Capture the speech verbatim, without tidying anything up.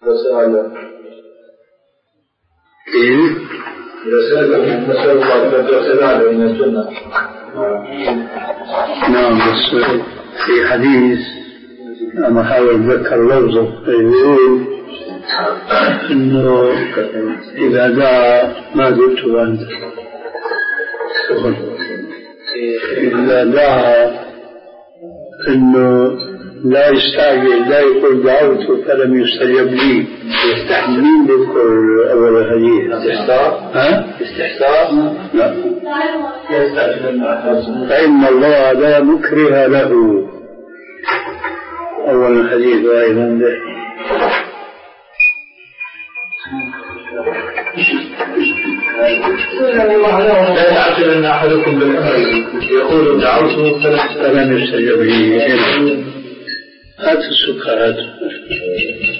رسالة إيه؟ رسالة نسأل الله رسالة من السنة. نعم، بس في حديث أنا حاول أتذكر لفظه يقول إنه إذا دعا ما قلت أنت إذا دعا إنه لا يستعجل، لا يقول دعوت فلم يستجب لي. مين بيذكر أول الحديث؟ استحساء؟ ها؟ استحساء؟ لا. فإن الله لا مكره له. أول الحديث أيضا به. لا يعتقد أن أحدكم بالأمر يقول دعوته فلم يستجب لي. هات السكر هات.